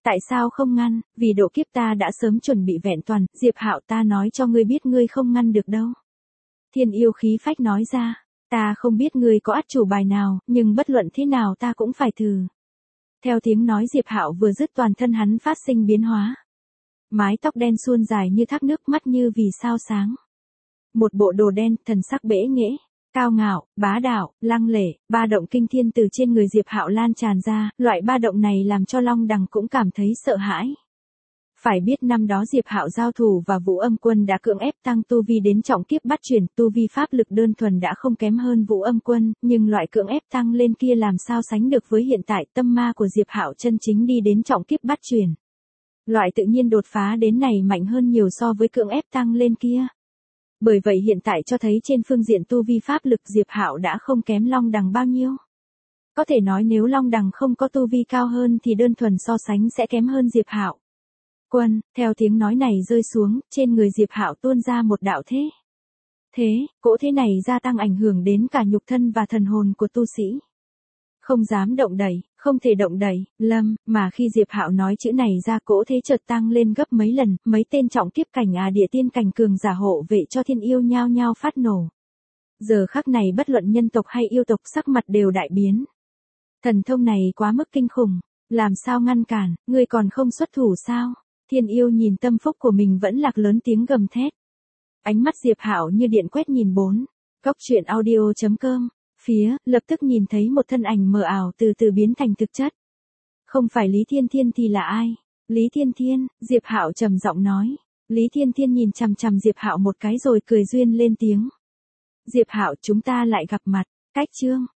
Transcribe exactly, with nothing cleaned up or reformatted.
Tại sao không ngăn, vì độ kiếp ta đã sớm chuẩn bị vẹn toàn, Diệp Hạo ta nói cho ngươi biết ngươi không ngăn được đâu. Thiên yêu khí phách nói ra, ta không biết ngươi có át chủ bài nào, nhưng bất luận thế nào ta cũng phải thử. Theo tiếng nói Diệp Hạo vừa dứt toàn thân hắn phát sinh biến hóa. Mái tóc đen suôn dài như thác nước, mắt như vì sao sáng. Một bộ đồ đen, thần sắc bẽ nghễ, cao ngạo, bá đạo, lăng lệ, ba động kinh thiên từ trên người Diệp Hạo lan tràn ra, loại ba động này làm cho Long Đằng cũng cảm thấy sợ hãi. Phải biết năm đó Diệp Hạo giao thủ và Vũ Âm Quân đã cưỡng ép tăng tu vi đến trọng kiếp bát chuyển, tu vi pháp lực đơn thuần đã không kém hơn Vũ Âm Quân, nhưng loại cưỡng ép tăng lên kia làm sao sánh được với hiện tại tâm ma của Diệp Hạo chân chính đi đến trọng kiếp bát chuyển. Loại tự nhiên đột phá đến này mạnh hơn nhiều so với cưỡng ép tăng lên kia. Bởi vậy hiện tại cho thấy trên phương diện tu vi pháp lực Diệp Hạo đã không kém Long Đằng bao nhiêu. Có thể nói nếu Long Đằng không có tu vi cao hơn thì đơn thuần so sánh sẽ kém hơn Diệp Hạo. Quân, theo tiếng nói này rơi xuống, trên người Diệp Hạo tuôn ra một đạo thế. Thế, cỗ thế này gia tăng ảnh hưởng đến cả nhục thân và thần hồn của tu sĩ. Không dám động đậy, không thể động đậy, lâm, mà khi Diệp Hạo nói chữ này ra cỗ thế chợt tăng lên gấp mấy lần, mấy tên trọng kiếp cảnh à địa tiên cảnh cường giả hộ vệ cho thiên yêu nhao nhao phát nổ. Giờ khắc này bất luận nhân tộc hay yêu tộc sắc mặt đều đại biến. Thần thông này quá mức kinh khủng, làm sao ngăn cản, ngươi còn không xuất thủ sao? Thiên yêu nhìn tâm phúc của mình vẫn lạc lớn tiếng gầm thét. Ánh mắt Diệp Hạo như điện quét nhìn bốn. Góc truyện audio chấm com. Phía, lập tức nhìn thấy một thân ảnh mờ ảo từ từ biến thành thực chất. Không phải Lý Thiên Thiên thì là ai? Lý Thiên Thiên, Diệp Hạo trầm giọng nói. Lý Thiên Thiên nhìn chằm chằm Diệp Hạo một cái rồi cười duyên lên tiếng. Diệp Hạo chúng ta lại gặp mặt, cách chương.